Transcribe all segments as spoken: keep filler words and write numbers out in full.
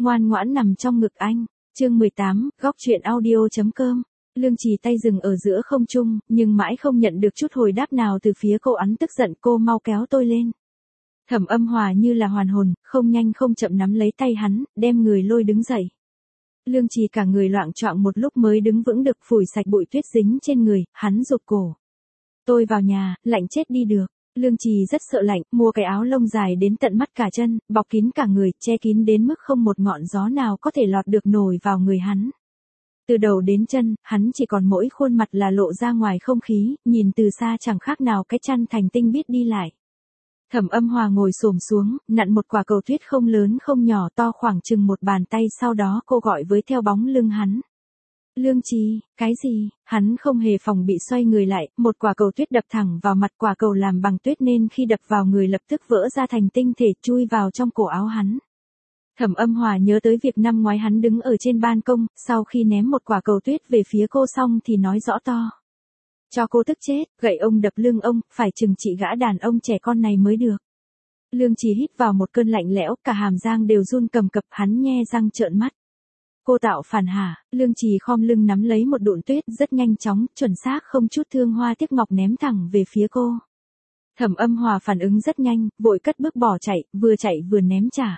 ngoan ngoãn nằm trong ngực anh. Chương mười tám, góc truyện audio.com. Lương Trì tay dừng ở giữa không trung, nhưng mãi không nhận được chút hồi đáp nào từ phía cô. Hắn tức giận, cô mau kéo tôi lên. Thẩm Âm Hòa như là hoàn hồn, không nhanh không chậm nắm lấy tay hắn, đem người lôi đứng dậy. Lương Trì cả người loạng choạng một lúc mới đứng vững được, phủi sạch bụi tuyết dính trên người, hắn rụt cổ. Tôi vào nhà, lạnh chết đi được. Lương Trì rất sợ lạnh, mua cái áo lông dài đến tận mắt cả chân, bọc kín cả người, che kín đến mức không một ngọn gió nào có thể lọt được nổi vào người hắn. Từ đầu đến chân, hắn chỉ còn mỗi khuôn mặt là lộ ra ngoài không khí, nhìn từ xa chẳng khác nào cái chăn thành tinh biết đi lại. Thẩm Âm Hòa ngồi xổm xuống, nặn một quả cầu tuyết không lớn không nhỏ, to khoảng chừng một bàn tay, sau đó cô gọi với theo bóng lưng hắn. Lương Trì, cái gì? Hắn không hề phòng bị xoay người lại, một quả cầu tuyết đập thẳng vào mặt. Quả cầu làm bằng tuyết nên khi đập vào người lập tức vỡ ra thành tinh thể, chui vào trong cổ áo hắn. Thẩm Âm Hòa nhớ tới việc năm ngoái hắn đứng ở trên ban công, sau khi ném một quả cầu tuyết về phía cô xong thì nói rõ to. Cho cô tức chết, gậy ông đập lưng ông, phải trừng trị gã đàn ông trẻ con này mới được. Lương Trì hít vào một cơn lạnh lẽo, cả hàm răng đều run cầm cập, hắn nhe răng trợn mắt. Cô tạo phản hả? Lương Trì khom lưng nắm lấy một đụn tuyết, rất nhanh chóng, chuẩn xác không chút thương hoa tiếc ngọc ném thẳng về phía cô. Thẩm Âm Hòa phản ứng rất nhanh, vội cất bước bỏ chạy, vừa chạy vừa ném trả.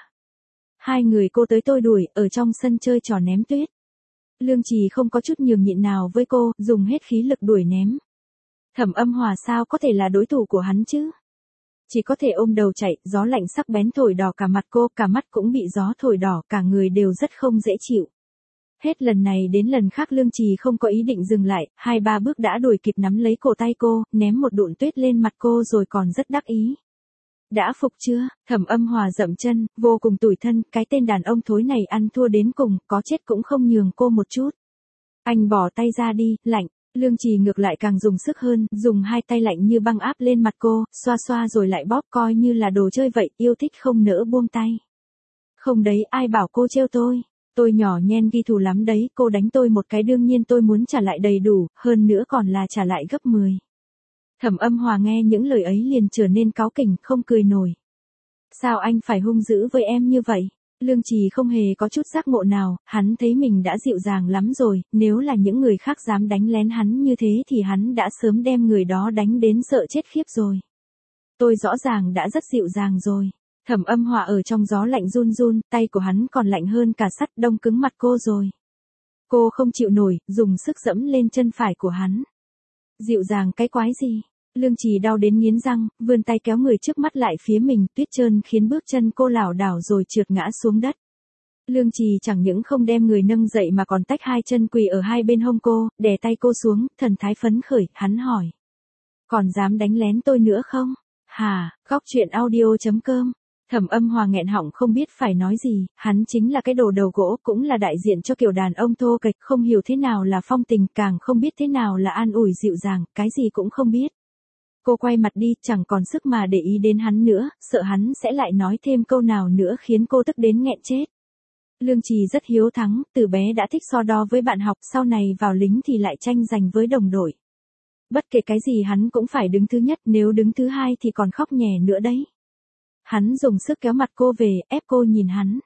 Hai người cô tới tôi đuổi, ở trong sân chơi trò ném tuyết. Lương Trì không có chút nhường nhịn nào với cô, dùng hết khí lực đuổi ném. Thẩm Âm Hòa sao có thể là đối thủ của hắn chứ? Chỉ có thể ôm đầu chạy, gió lạnh sắc bén thổi đỏ cả mặt cô, cả mắt cũng bị gió thổi đỏ, cả người đều rất không dễ chịu. Hết lần này đến lần khác Lương Trì không có ý định dừng lại, hai ba bước đã đuổi kịp nắm lấy cổ tay cô, ném một đụn tuyết lên mặt cô rồi còn rất đắc ý. Đã phục chưa? Thẩm Âm Hòa dậm chân, vô cùng tủi thân, cái tên đàn ông thối này ăn thua đến cùng, có chết cũng không nhường cô một chút. Anh bỏ tay ra đi, lạnh. Lương Trì ngược lại càng dùng sức hơn, dùng hai tay lạnh như băng áp lên mặt cô, xoa xoa rồi lại bóp, coi như là đồ chơi vậy, yêu thích không nỡ buông tay. Không đấy, ai bảo cô trêu tôi? Tôi nhỏ nhen ghi thù lắm đấy, cô đánh tôi một cái đương nhiên tôi muốn trả lại đầy đủ, hơn nữa còn là trả lại gấp mười. Thẩm Âm Hòa nghe những lời ấy liền trở nên cáu kỉnh, không cười nổi. Sao anh phải hung dữ với em như vậy? Lương Trì không hề có chút giác ngộ nào, hắn thấy mình đã dịu dàng lắm rồi, nếu là những người khác dám đánh lén hắn như thế thì hắn đã sớm đem người đó đánh đến sợ chết khiếp rồi. Tôi rõ ràng đã rất dịu dàng rồi. Thẩm Âm Hòa ở trong gió lạnh run run, tay của hắn còn lạnh hơn cả sắt, đông cứng mặt cô rồi. Cô không chịu nổi, dùng sức dẫm lên chân phải của hắn. Dịu dàng cái quái gì? Lương Trì đau đến nghiến răng, vươn tay kéo người trước mắt lại phía mình, tuyết trơn khiến bước chân cô lảo đảo rồi trượt ngã xuống đất. Lương Trì chẳng những không đem người nâng dậy mà còn tách hai chân quỳ ở hai bên hông cô, đè tay cô xuống, thần thái phấn khởi, hắn hỏi. Còn dám đánh lén tôi nữa không? Hà, góc truyện audio.com. Thẩm Âm Hòa nghẹn họng không biết phải nói gì, hắn chính là cái đồ đầu gỗ, cũng là đại diện cho kiểu đàn ông thô kệch, không hiểu thế nào là phong tình, càng không biết thế nào là an ủi dịu dàng, cái gì cũng không biết. Cô quay mặt đi, chẳng còn sức mà để ý đến hắn nữa, sợ hắn sẽ lại nói thêm câu nào nữa khiến cô tức đến nghẹn chết. Lương Trì rất hiếu thắng, từ bé đã thích so đo với bạn học, sau này vào lính thì lại tranh giành với đồng đội. Bất kể cái gì hắn cũng phải đứng thứ nhất, nếu đứng thứ hai thì còn khóc nhè nữa đấy. Hắn dùng sức kéo mặt cô về, ép cô nhìn hắn.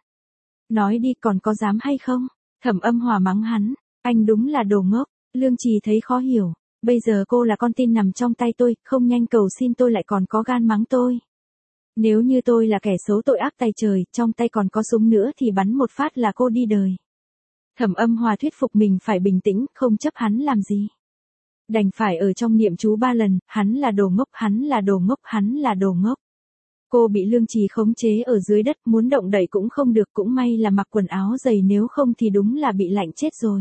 Nói đi, còn có dám hay không? Thẩm Âm Hòa mắng hắn, anh đúng là đồ ngốc. Lương Trì thấy khó hiểu. Bây giờ cô là con tin nằm trong tay tôi, không nhanh cầu xin tôi lại còn có gan mắng tôi. Nếu như tôi là kẻ xấu tội ác tày trời, trong tay còn có súng nữa thì bắn một phát là cô đi đời. Thẩm Âm Hòa thuyết phục mình phải bình tĩnh, không chấp hắn làm gì. Đành phải ở trong niệm chú ba lần, hắn là đồ ngốc, hắn là đồ ngốc, hắn là đồ ngốc. Cô bị Lương Trì khống chế ở dưới đất, muốn động đậy cũng không được, cũng may là mặc quần áo dày nếu không thì đúng là bị lạnh chết rồi.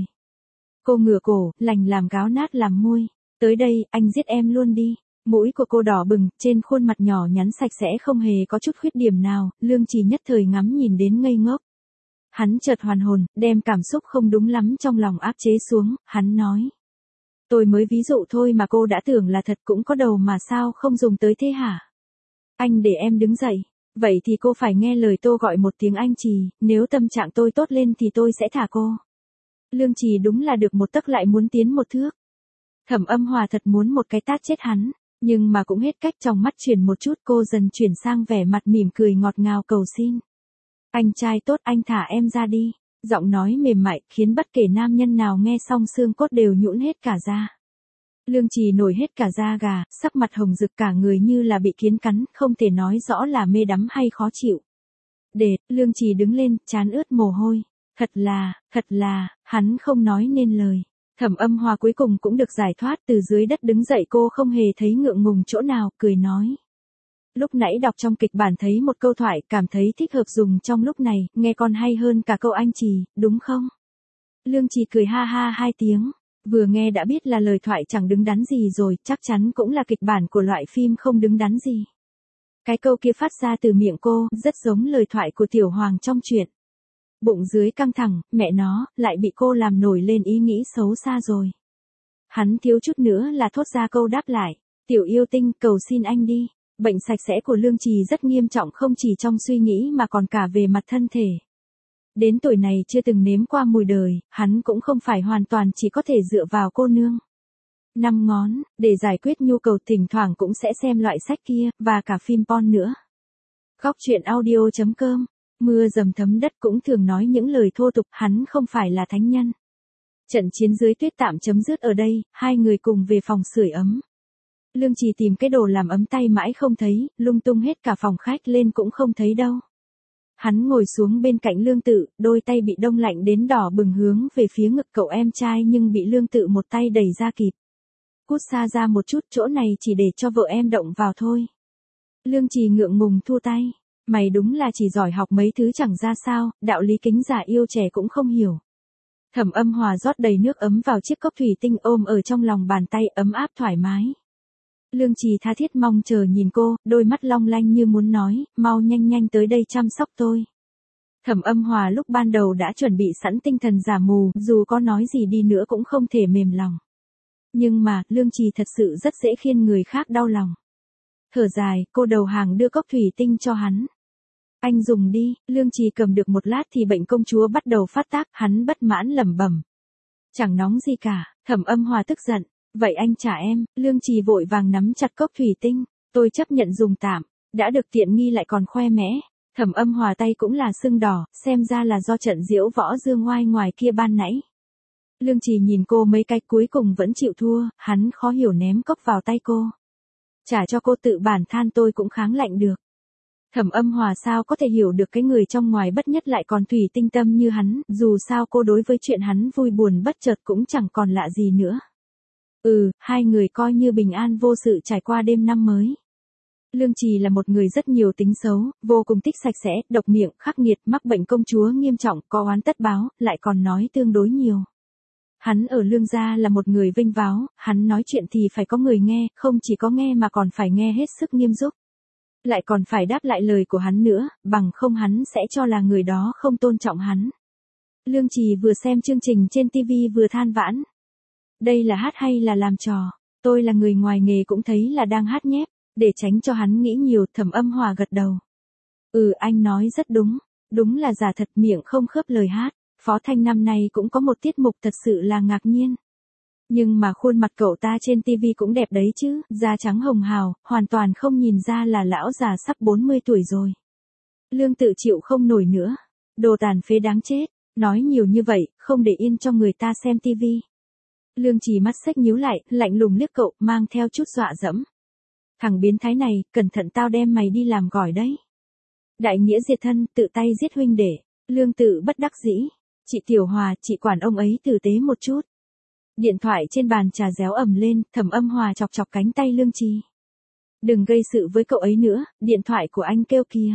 Cô ngửa cổ, lành làm gáo nát làm môi. Tới đây, anh giết em luôn đi. Mũi của cô đỏ bừng, trên khuôn mặt nhỏ nhắn sạch sẽ không hề có chút khuyết điểm nào, Lương Trì nhất thời ngắm nhìn đến ngây ngốc. Hắn chợt hoàn hồn, đem cảm xúc không đúng lắm trong lòng áp chế xuống, hắn nói. Tôi mới ví dụ thôi mà cô đã tưởng là thật, cũng có đầu mà sao không dùng tới thế hả? Anh để em đứng dậy. Vậy thì cô phải nghe lời tôi gọi một tiếng anh Trì, nếu tâm trạng tôi tốt lên thì tôi sẽ thả cô. Lương Trì đúng là được một tấc lại muốn tiến một thước. Thẩm Âm Hòa thật muốn một cái tát chết hắn, nhưng mà cũng hết cách, trong mắt chuyển một chút, cô dần chuyển sang vẻ mặt mỉm cười ngọt ngào cầu xin. Anh trai tốt, anh thả em ra đi. Giọng nói mềm mại, khiến bất kể nam nhân nào nghe xong xương cốt đều nhũn hết cả da. Lương Trì nổi hết cả da gà, sắc mặt hồng rực cả người như là bị kiến cắn, không thể nói rõ là mê đắm hay khó chịu. Để, Lương Trì đứng lên, trán ướt mồ hôi. Thật là, thật là, hắn không nói nên lời. Thẩm Âm Hòa cuối cùng cũng được giải thoát, từ dưới đất đứng dậy, cô không hề thấy ngượng ngùng chỗ nào, cười nói. Lúc nãy đọc trong kịch bản thấy một câu thoại, cảm thấy thích hợp dùng trong lúc này, nghe còn hay hơn cả câu anh Trì, đúng không? Lương Trì cười ha ha hai tiếng, vừa nghe đã biết là lời thoại chẳng đứng đắn gì rồi, chắc chắn cũng là kịch bản của loại phim không đứng đắn gì. Cái câu kia phát ra từ miệng cô, rất giống lời thoại của Tiểu Hoàng trong truyện. Bụng dưới căng thẳng, mẹ nó, lại bị cô làm nổi lên ý nghĩ xấu xa rồi. Hắn thiếu chút nữa là thốt ra câu đáp lại, Tiểu yêu tinh, cầu xin anh đi. Bệnh sạch sẽ của Lương Trì rất nghiêm trọng, không chỉ trong suy nghĩ mà còn cả về mặt thân thể. Đến tuổi này chưa từng nếm qua mùi đời, hắn cũng không phải hoàn toàn chỉ có thể dựa vào cô nương. Năm ngón, để giải quyết nhu cầu thỉnh thoảng cũng sẽ xem loại sách kia, và cả phim porn nữa. Góc truyện audio chấm com, mưa dầm thấm đất cũng thường nói những lời thô tục, hắn không phải là thánh nhân. Trận chiến dưới tuyết tạm chấm dứt ở đây, hai người cùng về phòng sưởi ấm. Lương Trì tìm cái đồ làm ấm tay mãi không thấy, lung tung hết cả phòng khách lên cũng không thấy đâu. Hắn ngồi xuống bên cạnh Lương Tự, đôi tay bị đông lạnh đến đỏ bừng hướng về phía ngực cậu em trai nhưng bị Lương Tự một tay đẩy ra kịp. Cút xa ra một chút, chỗ này chỉ để cho vợ em động vào thôi. Lương Trì ngượng ngùng thu tay, mày đúng là chỉ giỏi học mấy thứ chẳng ra sao, đạo lý kính già yêu trẻ cũng không hiểu. Thẩm Âm Hòa rót đầy nước ấm vào chiếc cốc thủy tinh ôm ở trong lòng bàn tay, ấm áp thoải mái. Lương Trì tha thiết mong chờ nhìn cô, đôi mắt long lanh như muốn nói, mau nhanh nhanh tới đây chăm sóc tôi. Thẩm Âm Hòa lúc ban đầu đã chuẩn bị sẵn tinh thần giả mù, dù có nói gì đi nữa cũng không thể mềm lòng. Nhưng mà, Lương Trì thật sự rất dễ khiến người khác đau lòng. Thở dài, cô đầu hàng đưa cốc thủy tinh cho hắn. Anh dùng đi, Lương Trì cầm được một lát thì bệnh công chúa bắt đầu phát tác, hắn bất mãn lẩm bẩm. Chẳng nóng gì cả, Thẩm Âm Hòa tức giận. Vậy anh trả em, Lương Trì vội vàng nắm chặt cốc thủy tinh, tôi chấp nhận dùng tạm, đã được tiện nghi lại còn khoe mẽ. Thẩm Âm Hòa tay cũng là sưng đỏ, xem ra là do trận diễu võ dương ngoai ngoài kia ban nãy. Lương Trì nhìn cô mấy cái cuối cùng vẫn chịu thua, hắn khó hiểu ném cốc vào tay cô. Trả cho cô, tự bản than tôi cũng kháng lạnh được. Thẩm Âm Hòa sao có thể hiểu được cái người trong ngoài bất nhất lại còn thủy tinh tâm như hắn, dù sao cô đối với chuyện hắn vui buồn bất chợt cũng chẳng còn lạ gì nữa. Ừ, hai người coi như bình an vô sự trải qua đêm năm mới. Lương Trì là một người rất nhiều tính xấu, vô cùng thích sạch sẽ, độc miệng, khắc nghiệt, mắc bệnh công chúa nghiêm trọng, có oán tất báo, lại còn nói tương đối nhiều. Hắn ở Lương gia là một người vênh váo, hắn nói chuyện thì phải có người nghe, không chỉ có nghe mà còn phải nghe hết sức nghiêm túc. Lại còn phải đáp lại lời của hắn nữa, bằng không hắn sẽ cho là người đó không tôn trọng hắn. Lương Trì vừa xem chương trình trên ti vi vừa than vãn. Đây là hát hay là làm trò? Tôi là người ngoài nghề cũng thấy là đang hát nhép. Để tránh cho hắn nghĩ nhiều, Thẩm Âm Hòa gật đầu. Ừ, anh nói rất đúng. Đúng là giả thật, miệng không khớp lời hát. Phó Thanh năm nay cũng có một tiết mục thật sự là ngạc nhiên. Nhưng mà khuôn mặt cậu ta trên ti vi cũng đẹp đấy chứ, da trắng hồng hào, hoàn toàn không nhìn ra là lão già sắp bốn mươi tuổi rồi. Lương Tự chịu không nổi nữa. Đồ tàn phế đáng chết. Nói nhiều như vậy, không để yên cho người ta xem ti vi. Lương Trì mắt xếch nhíu lại, lạnh lùng liếc cậu, mang theo chút dọa dẫm. Thằng biến thái này, cẩn thận tao đem mày đi làm gỏi đấy. Đại nghĩa diệt thân, tự tay giết huynh đệ. Lương Tự bất đắc dĩ. Chị Tiểu Hòa, chị quản ông ấy tử tế một chút. Điện thoại trên bàn trà réo ầm lên, Thẩm Âm Hòa chọc chọc cánh tay Lương Trì. Đừng gây sự với cậu ấy nữa, điện thoại của anh kêu kìa.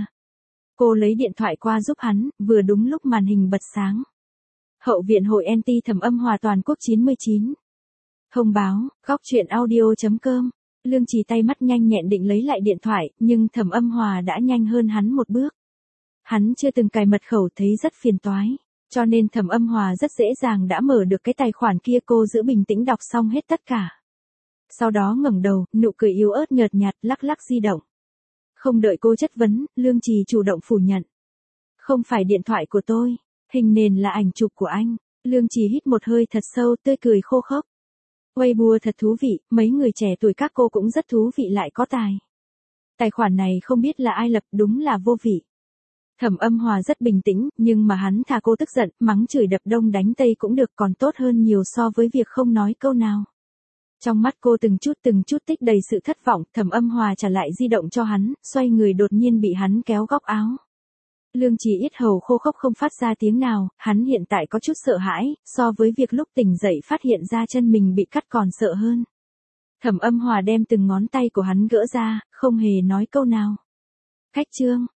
Cô lấy điện thoại qua giúp hắn, vừa đúng lúc màn hình bật sáng. Hậu viện hội anti Thẩm Âm Hòa toàn quốc chín mươi chín. Thông báo, góc truyện audio chấm com. Lương Trì tay mắt nhanh nhẹn định lấy lại điện thoại, nhưng Thẩm Âm Hòa đã nhanh hơn hắn một bước. Hắn chưa từng cài mật khẩu thấy rất phiền toái, cho nên Thẩm Âm Hòa rất dễ dàng đã mở được cái tài khoản kia. Cô giữ bình tĩnh đọc xong hết tất cả. Sau đó ngẩng đầu, nụ cười yếu ớt nhợt nhạt, lắc lắc di động. Không đợi cô chất vấn, Lương Trì chủ động phủ nhận. Không phải điện thoại của tôi, hình nền là ảnh chụp của anh. Lương Trì hít một hơi thật sâu, tươi cười khô khốc. Weibo thật thú vị, mấy người trẻ tuổi các cô cũng rất thú vị lại có tài. Tài khoản này không biết là ai lập, đúng là vô vị. Thẩm Âm Hòa rất bình tĩnh, nhưng mà hắn thà cô tức giận, mắng chửi đập đông đánh tây cũng được, còn tốt hơn nhiều so với việc không nói câu nào. Trong mắt cô từng chút từng chút tích đầy sự thất vọng, Thẩm Âm Hòa trả lại di động cho hắn, xoay người đột nhiên bị hắn kéo góc áo. Lương Trì yết hầu khô khốc không phát ra tiếng nào, hắn hiện tại có chút sợ hãi, so với việc lúc tỉnh dậy phát hiện ra chân mình bị cắt còn sợ hơn. Thẩm Âm Hòa đem từng ngón tay của hắn gỡ ra, không hề nói câu nào. Khách trương,